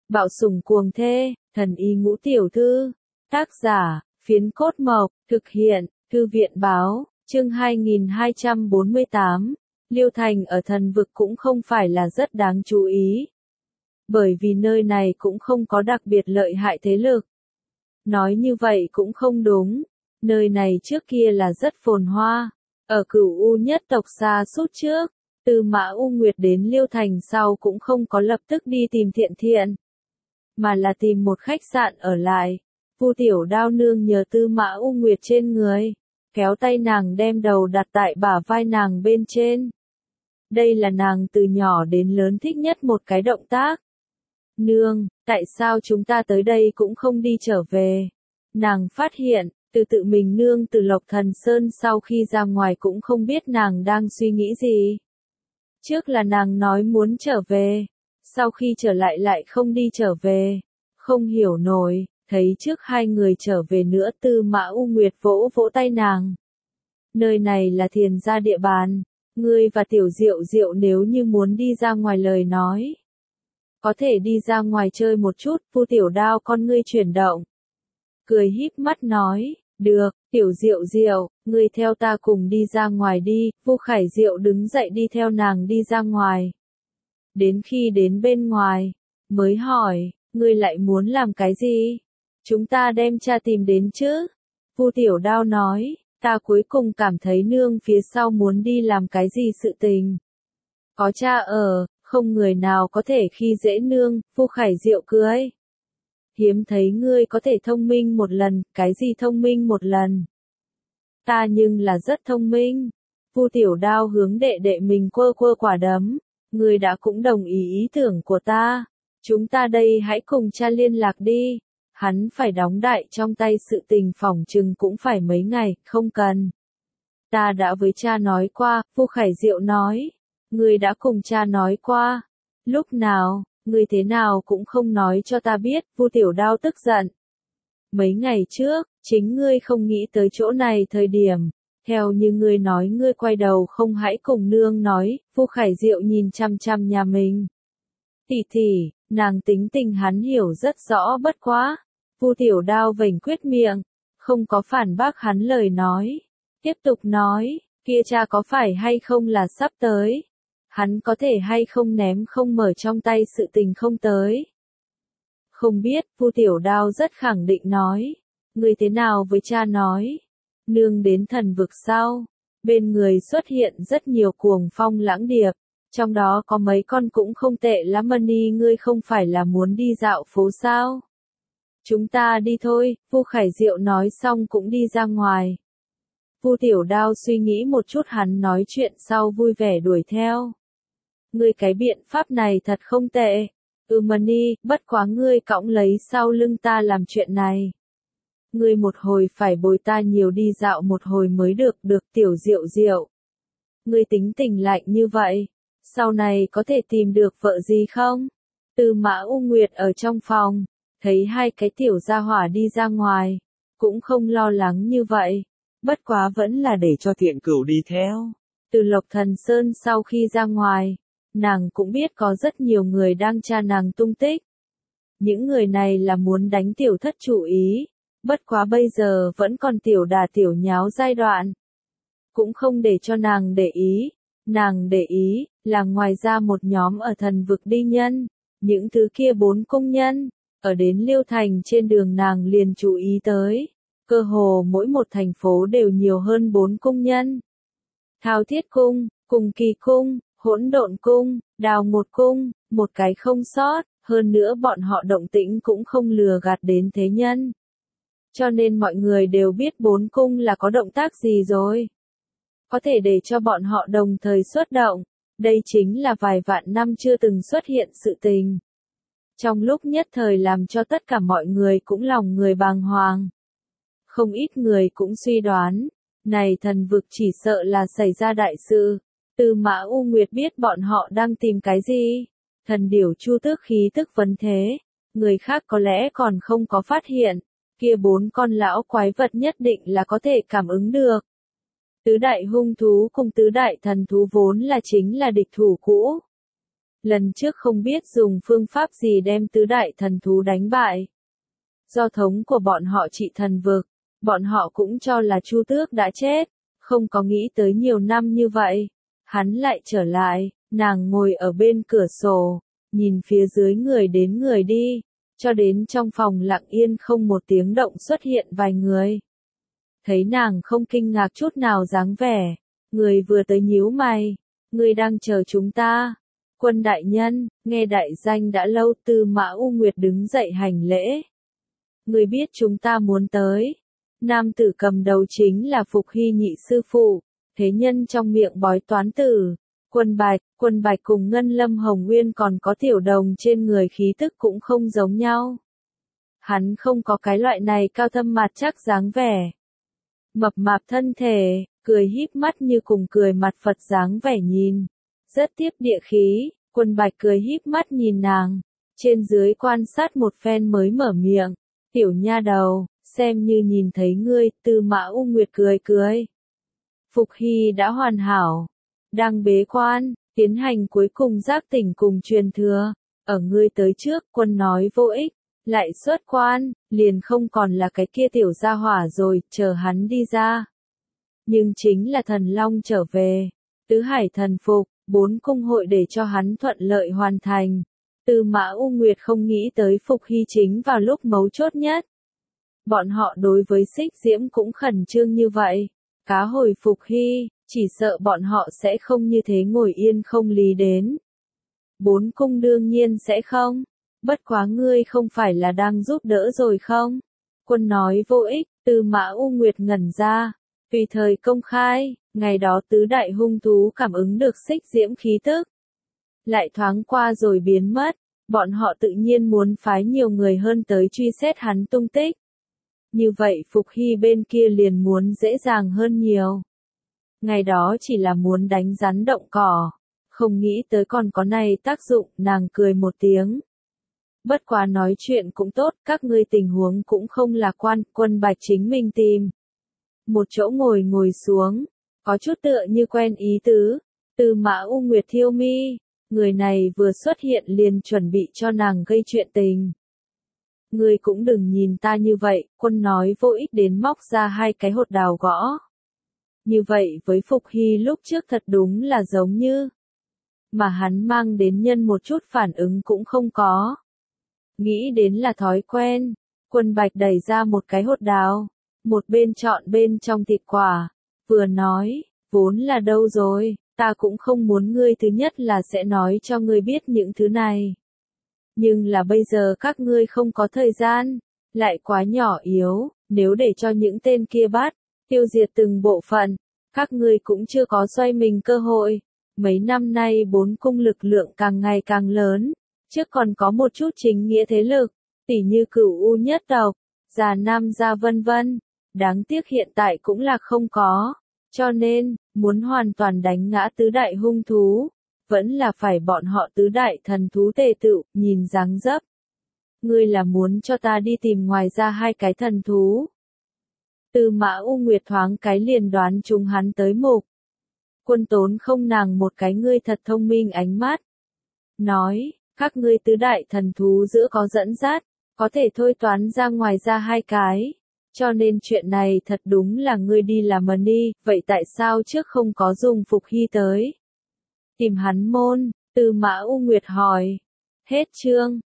Bạo sủng cuồng thê, thần y ngũ tiểu thư. Tác giả, Phiến Cốt Mộc, thực hiện, Thư viện báo, chương 2248. Liêu Thành ở thần vực cũng không phải là rất đáng chú ý. Bởi vì nơi này cũng không có đặc biệt lợi hại thế lực. Nói như vậy cũng không đúng. Nơi này trước kia là rất phồn hoa. Ở Cửu U nhất tộc xa suốt trước, từ Mã U Nguyệt đến Liêu Thành sau cũng không có lập tức đi tìm Thiện Thiện, mà là tìm một khách sạn ở lại. Vu Tiểu Đao nương nhờ Tư Mã U Nguyệt trên người, kéo tay nàng đem đầu đặt tại bả vai nàng bên trên. Đây là nàng từ nhỏ đến lớn thích nhất một cái động tác. Nương, tại sao chúng ta tới đây cũng không đi trở về? Nàng phát hiện, tự mình nương từ Lộc Thần Sơn sau khi ra ngoài cũng không biết nàng đang suy nghĩ gì. Trước là nàng nói muốn trở về, sau khi trở lại lại không đi trở về. Không hiểu nổi, thấy trước hai người trở về nữa Tư Mã U Nguyệt vỗ vỗ tay nàng. Nơi này là Thiền gia địa bàn, ngươi và Tiểu Diệu Diệu nếu như muốn đi ra ngoài lời nói. Có thể đi ra ngoài chơi một chút, Vu Tiểu Đao con ngươi chuyển động. Cười híp mắt nói, được, Tiểu Diệu Diệu, ngươi theo ta cùng đi ra ngoài đi. Vu Khải Diệu đứng dậy đi theo nàng đi ra ngoài. Đến khi đến bên ngoài, mới hỏi, ngươi lại muốn làm cái gì? Chúng ta đem cha tìm đến chứ? Vu Tiểu Đao nói, ta cuối cùng cảm thấy nương phía sau muốn đi làm cái gì sự tình. Có cha ở, không người nào có thể khi dễ nương. Vu Khải Diệu cười. Hiếm thấy ngươi có thể thông minh một lần. Cái gì thông minh một lần? Ta nhưng là rất thông minh. Vu Tiểu Đao hướng đệ đệ mình quơ quơ quả đấm. Ngươi đã cũng đồng ý tưởng của ta. Chúng ta đây hãy cùng cha liên lạc đi. Hắn phải đóng đại trong tay sự tình phỏng chừng cũng phải mấy ngày, không cần. Ta đã với cha nói qua, Vu Khải Diệu nói. Ngươi đã cùng cha nói qua. Lúc nào, ngươi thế nào cũng không nói cho ta biết. Vu Tiểu Đao tức giận. Mấy ngày trước, chính ngươi không nghĩ tới chỗ này thời điểm. Theo như ngươi nói ngươi quay đầu không hãy cùng nương nói. Vu Khải Diệu nhìn chăm chăm nhà mình. Tỷ, nàng tính tình hắn hiểu rất rõ bất quá. Vu Tiểu Đao vểnh quyết miệng, không có phản bác hắn lời nói. Tiếp tục nói, kia cha có phải hay không là sắp tới. Hắn có thể hay không ném không mở trong tay sự tình không tới. Không biết, Vu Tiểu Đao rất khẳng định nói. Ngươi thế nào với cha nói? Nương đến thần vực sau. Bên người xuất hiện rất nhiều cuồng phong lãng điệp. Trong đó có mấy con cũng không tệ lắm. Mani ngươi không phải là muốn đi dạo phố sao? Chúng ta đi thôi. Vu Khải Diệu nói xong cũng đi ra ngoài. Vu Tiểu Đao suy nghĩ một chút hắn nói chuyện sau vui vẻ đuổi theo. Ngươi cái biện pháp này thật không tệ. Mani, bất quá ngươi cõng lấy sau lưng ta làm chuyện này. Ngươi một hồi phải bồi ta nhiều đi dạo một hồi mới được Tiểu Diệu Diệu. Ngươi tính tình lạnh như vậy, sau này có thể tìm được vợ gì không? Tư Mã U Nguyệt ở trong phòng, thấy hai cái tiểu gia hỏa đi ra ngoài, cũng không lo lắng như vậy, bất quá vẫn là để cho Thiện Cửu đi theo. Từ Lộc Thần Sơn sau khi ra ngoài, nàng cũng biết có rất nhiều người đang tra nàng tung tích. Những người này là muốn đánh tiểu thất chủ ý, bất quá bây giờ vẫn còn tiểu đà tiểu nháo giai đoạn. Cũng không để cho nàng để ý. Nàng để ý, là ngoài ra một nhóm ở thần vực đi nhân, những thứ kia 4 công nhân, ở đến Liêu Thành trên đường nàng liền chú ý tới, cơ hồ mỗi một thành phố đều nhiều hơn 4 công nhân. Thao Thiết Cung, Cùng Kỳ Cung, Hỗn Độn Cung, Đào Ngột Cung, một cái không sót, hơn nữa bọn họ động tĩnh cũng không lừa gạt đến thế nhân. Cho nên mọi người đều biết 4 cung là có động tác gì rồi. Có thể để cho bọn họ đồng thời xuất động, đây chính là vài vạn năm chưa từng xuất hiện sự tình. Trong lúc nhất thời làm cho tất cả mọi người cũng lòng người bàng hoàng. Không ít người cũng suy đoán, này thần vực chỉ sợ là xảy ra đại sự. Tư Mã U Nguyệt biết bọn họ đang tìm cái gì. Thần điểu chu tước khí tức vấn thế, người khác có lẽ còn không có phát hiện, kia 4 con lão quái vật nhất định là có thể cảm ứng được. Tứ đại hung thú cùng tứ đại thần thú vốn là chính là địch thủ cũ. Lần trước không biết dùng phương pháp gì đem tứ đại thần thú đánh bại. Do thống của bọn họ trị thần vực, bọn họ cũng cho là Chu Tước đã chết, không có nghĩ tới nhiều năm như vậy. Hắn lại trở lại, nàng ngồi ở bên cửa sổ, nhìn phía dưới người đến người đi, cho đến trong phòng lặng yên không một tiếng động xuất hiện vài người. Thấy nàng không kinh ngạc chút nào dáng vẻ, người vừa tới nhíu mày, người đang chờ chúng ta. Quân đại nhân, nghe đại danh đã lâu. Tư Mã U Nguyệt đứng dậy hành lễ. Người biết chúng ta muốn tới. Nam tử cầm đầu chính là Phục Hy nhị sư phụ, thế nhân trong miệng bói toán tử. Quân Bạch cùng Ngân Lâm Hồng Nguyên còn có Tiểu Đồng trên người khí tức cũng không giống nhau. Hắn không có cái loại này cao thâm mặt chắc dáng vẻ. Mập mạp thân thể, cười híp mắt như cùng cười mặt Phật dáng vẻ nhìn. Rất tiếp địa khí, Quân Bạch cười híp mắt nhìn nàng, trên dưới quan sát một phen mới mở miệng. Tiểu nha đầu, xem như nhìn thấy ngươi. Tư Mã U Nguyệt cười cười. Phục Hy đã hoàn hảo, đang bế quan, tiến hành cuối cùng giác tỉnh cùng truyền thừa. Ở ngươi tới trước, quân nói vô ích, lại xuất quan, liền không còn là cái kia tiểu gia hỏa rồi, chờ hắn đi ra. Nhưng chính là thần long trở về, tứ hải thần phục, 4 cung hội để cho hắn thuận lợi hoàn thành. Tư Mã U Nguyệt không nghĩ tới Phục Hy chính vào lúc mấu chốt nhất. Bọn họ đối với Xích Diễm cũng khẩn trương như vậy. Cá hồi Phục Hy, chỉ sợ bọn họ sẽ không như thế ngồi yên không lý đến. 4 cung đương nhiên sẽ không. Bất quá ngươi không phải là đang giúp đỡ rồi không? Quân nói vô ích. Tư Mã U Nguyệt ngẩn ra. Tùy thời công khai, ngày đó tứ đại hung thú cảm ứng được Xích Diễm khí tức. Lại thoáng qua rồi biến mất. Bọn họ tự nhiên muốn phái nhiều người hơn tới truy xét hắn tung tích. Như vậy Phục Hy bên kia liền muốn dễ dàng hơn nhiều. Ngày đó chỉ là muốn đánh rắn động cỏ, không nghĩ tới còn có này tác dụng. Nàng cười một tiếng. Bất quá nói chuyện cũng tốt, các ngươi tình huống cũng không lạc quan. Quân Bạch chính mình tìm một chỗ ngồi xuống, có chút tựa như quen ý tứ. Tư Mã U Nguyệt thiêu mi, người này vừa xuất hiện liền chuẩn bị cho nàng gây chuyện tình. Ngươi cũng đừng nhìn ta như vậy. Quân nói vô ích đến móc ra 2 cái hột đào gõ. Như vậy với Phục Hy lúc trước thật đúng là giống như, mà hắn mang đến nhân một chút phản ứng cũng không có. Nghĩ đến là thói quen, Quân Bạch đẩy ra một cái hột đào, một bên chọn bên trong thịt quả, vừa nói, vốn là đâu rồi, ta cũng không muốn ngươi thứ nhất là sẽ nói cho ngươi biết những thứ này. Nhưng là bây giờ các ngươi không có thời gian, lại quá nhỏ yếu, nếu để cho những tên kia bắt, tiêu diệt từng bộ phận, các ngươi cũng chưa có xoay mình cơ hội. Mấy năm nay 4 cung lực lượng càng ngày càng lớn, trước còn có một chút chính nghĩa thế lực, tỉ như Cửu U nhất tộc, Già Nam gia vân vân. Đáng tiếc hiện tại cũng là không có, cho nên, muốn hoàn toàn đánh ngã tứ đại hung thú, vẫn là phải bọn họ tứ đại thần thú tề tựu. Nhìn dáng dấp. Ngươi là muốn cho ta đi tìm ngoài ra 2 cái thần thú. Tư Mã U Nguyệt thoáng cái liền đoán chúng hắn tới mục. Quân tốn không nàng một cái ngươi thật thông minh ánh mắt. Nói, các ngươi tứ đại thần thú giữa có dẫn dắt, có thể thôi toán ra ngoài ra 2 cái. Cho nên chuyện này thật đúng là ngươi đi làm mần đi, vậy tại sao trước không có dùng Phục Hy tới? Tìm hắn môn, Tư Mã U Nguyệt hỏi. Hết chương.